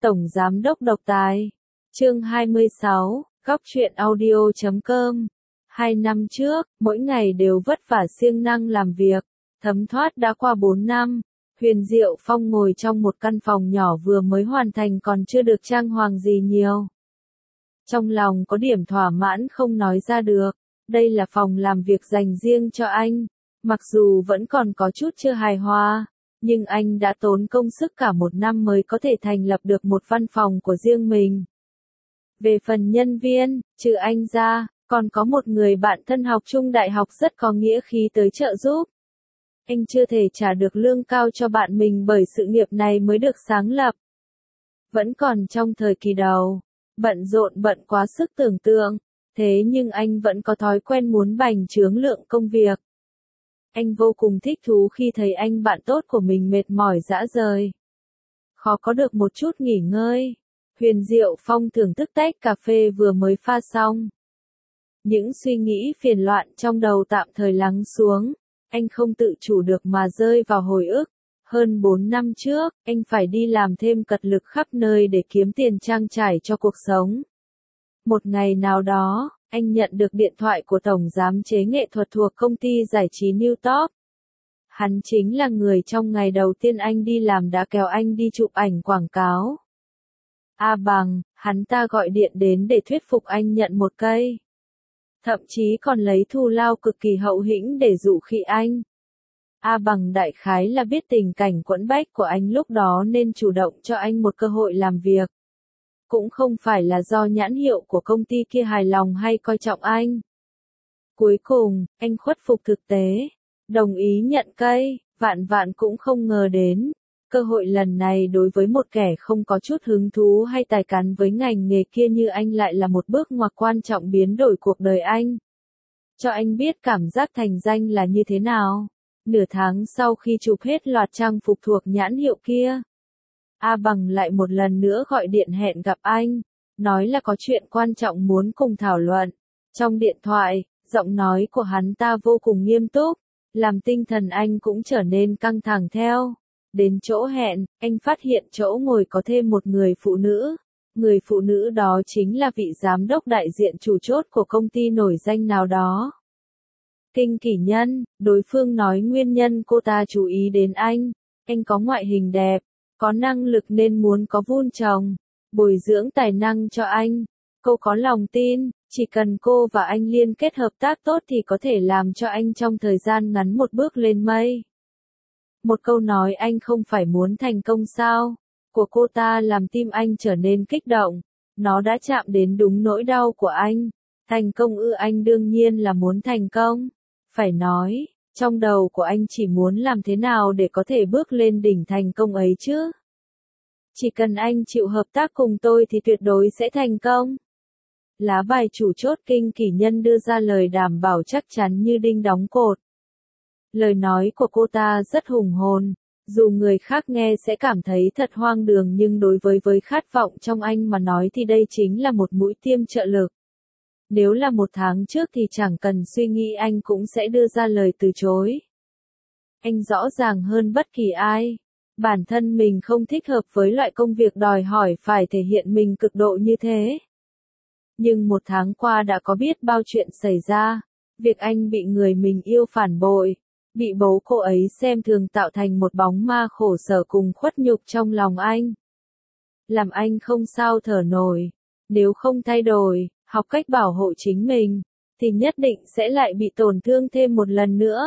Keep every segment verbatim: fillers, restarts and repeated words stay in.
Tổng Giám đốc độc tài. Chương hai mươi sáu, góc truyện audio chấm com. Hai năm trước, mỗi ngày đều vất vả siêng năng làm việc, thấm thoát đã qua bốn năm. Huyền Diệu Phong ngồi trong một căn phòng nhỏ vừa mới hoàn thành còn chưa được trang hoàng gì nhiều. Trong lòng có điểm thỏa mãn không nói ra được, đây là phòng làm việc dành riêng cho anh. Mặc dù vẫn còn có chút chưa hài hòa, nhưng anh đã tốn công sức cả một năm mới có thể thành lập được một văn phòng của riêng mình. Về phần nhân viên, trừ anh ra, còn có một người bạn thân học chung đại học rất có nghĩa khí tới trợ giúp. Anh chưa thể trả được lương cao cho bạn mình bởi sự nghiệp này mới được sáng lập. Vẫn còn trong thời kỳ đầu, bận rộn bận quá sức tưởng tượng, thế nhưng anh vẫn có thói quen muốn bành trướng lượng công việc. Anh vô cùng thích thú khi thấy anh bạn tốt của mình mệt mỏi rã rời, khó có được một chút nghỉ ngơi. Huyền Diệu Phong thưởng thức tách cà phê vừa mới pha xong. Những suy nghĩ phiền loạn trong đầu tạm thời lắng xuống, anh không tự chủ được mà rơi vào hồi ức. Hơn bốn năm trước, anh phải đi làm thêm cật lực khắp nơi để kiếm tiền trang trải cho cuộc sống. Một ngày nào đó, anh nhận được điện thoại của tổng giám chế nghệ thuật thuộc công ty giải trí New Top. Hắn chính là người trong ngày đầu tiên anh đi làm đã kéo anh đi chụp ảnh quảng cáo. A Bằng, hắn ta gọi điện đến để thuyết phục anh nhận một cây. Thậm chí còn lấy thù lao cực kỳ hậu hĩnh để dụ khị anh. A Bằng đại khái là biết tình cảnh quẫn bách của anh lúc đó nên chủ động cho anh một cơ hội làm việc. Cũng không phải là do nhãn hiệu của công ty kia hài lòng hay coi trọng anh. Cuối cùng, anh khuất phục thực tế, đồng ý nhận cây, vạn vạn cũng không ngờ đến. Cơ hội lần này đối với một kẻ không có chút hứng thú hay tài cán với ngành nghề kia như anh lại là một bước ngoặt quan trọng biến đổi cuộc đời anh. Cho anh biết cảm giác thành danh là như thế nào. Nửa tháng sau khi chụp hết loạt trang phục thuộc nhãn hiệu kia, A Bằng lại một lần nữa gọi điện hẹn gặp anh, nói là có chuyện quan trọng muốn cùng thảo luận. Trong điện thoại, giọng nói của hắn ta vô cùng nghiêm túc, làm tinh thần anh cũng trở nên căng thẳng theo. Đến chỗ hẹn, anh phát hiện chỗ ngồi có thêm một người phụ nữ. Người phụ nữ đó chính là vị giám đốc đại diện chủ chốt của công ty nổi danh nào đó. Kinh Kỷ Nhân, đối phương nói nguyên nhân cô ta chú ý đến anh. Anh có ngoại hình đẹp, có năng lực nên muốn có vun trồng, bồi dưỡng tài năng cho anh. Cô có lòng tin, chỉ cần cô và anh liên kết hợp tác tốt thì có thể làm cho anh trong thời gian ngắn một bước lên mây. Một câu nói anh không phải muốn thành công sao, của cô ta làm tim anh trở nên kích động. Nó đã chạm đến đúng nỗi đau của anh. Thành công ư? Anh đương nhiên là muốn thành công. Phải nói, trong đầu của anh chỉ muốn làm thế nào để có thể bước lên đỉnh thành công ấy chứ. Chỉ cần anh chịu hợp tác cùng tôi thì tuyệt đối sẽ thành công. Lá bài chủ chốt Kinh Kỷ Nhân đưa ra lời đảm bảo chắc chắn như đinh đóng cột. Lời nói của cô ta rất hùng hồn, dù người khác nghe sẽ cảm thấy thật hoang đường nhưng đối với với khát vọng trong anh mà nói thì đây chính là một mũi tiêm trợ lực. Nếu là một tháng trước thì chẳng cần suy nghĩ anh cũng sẽ đưa ra lời từ chối. Anh rõ ràng hơn bất kỳ ai. Bản thân mình không thích hợp với loại công việc đòi hỏi phải thể hiện mình cực độ như thế. Nhưng một tháng qua đã có biết bao chuyện xảy ra. Việc anh bị người mình yêu phản bội, bị bố cô ấy xem thường tạo thành một bóng ma khổ sở cùng khuất nhục trong lòng anh. Làm anh không sao thở nổi. Nếu không thay đổi, học cách bảo hộ chính mình, thì nhất định sẽ lại bị tổn thương thêm một lần nữa.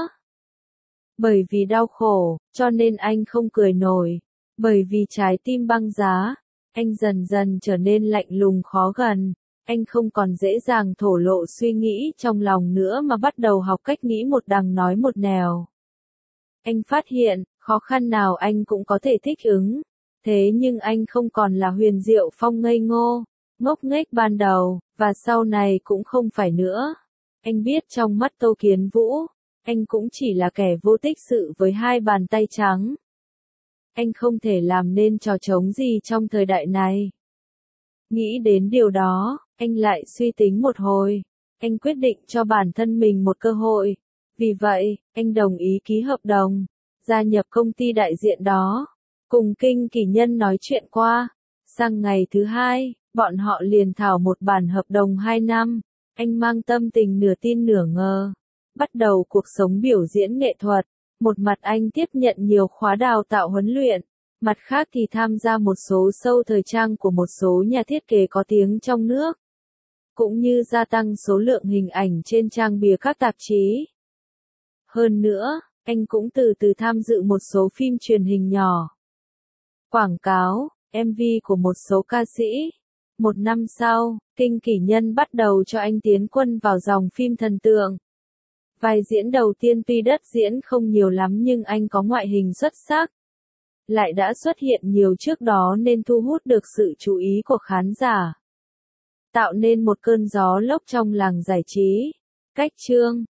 Bởi vì đau khổ, cho nên anh không cười nổi. Bởi vì trái tim băng giá, anh dần dần trở nên lạnh lùng khó gần. Anh không còn dễ dàng thổ lộ suy nghĩ trong lòng nữa mà bắt đầu học cách nghĩ một đằng nói một nẻo. Anh phát hiện, khó khăn nào anh cũng có thể thích ứng. Thế nhưng anh không còn là Huyền Diệu Phong ngây ngô, ngốc nghếch ban đầu, và sau này cũng không phải nữa. Anh biết trong mắt Tô Kiến Vũ, anh cũng chỉ là kẻ vô tích sự với hai bàn tay trắng. Anh không thể làm nên trò trống gì trong thời đại này. Nghĩ đến điều đó, anh lại suy tính một hồi. Anh quyết định cho bản thân mình một cơ hội. Vì vậy, anh đồng ý ký hợp đồng, gia nhập công ty đại diện đó. Cùng Kinh Kỷ Nhân nói chuyện qua. Sang ngày thứ hai, bọn họ liền thảo một bản hợp đồng hai năm. Anh mang tâm tình nửa tin nửa ngờ. Bắt đầu cuộc sống biểu diễn nghệ thuật. Một mặt anh tiếp nhận nhiều khóa đào tạo huấn luyện. Mặt khác thì tham gia một số show thời trang của một số nhà thiết kế có tiếng trong nước. Cũng như gia tăng số lượng hình ảnh trên trang bìa các tạp chí. Hơn nữa, anh cũng từ từ tham dự một số phim truyền hình nhỏ. Quảng cáo, em vê của một số ca sĩ. Một năm sau, Kinh Kỷ Nhân bắt đầu cho anh tiến quân vào dòng phim thần tượng. Vai diễn đầu tiên tuy đất diễn không nhiều lắm nhưng anh có ngoại hình xuất sắc. Lại đã xuất hiện nhiều trước đó nên thu hút được sự chú ý của khán giả. Tạo nên một cơn gió lốc trong làng giải trí. Cách chương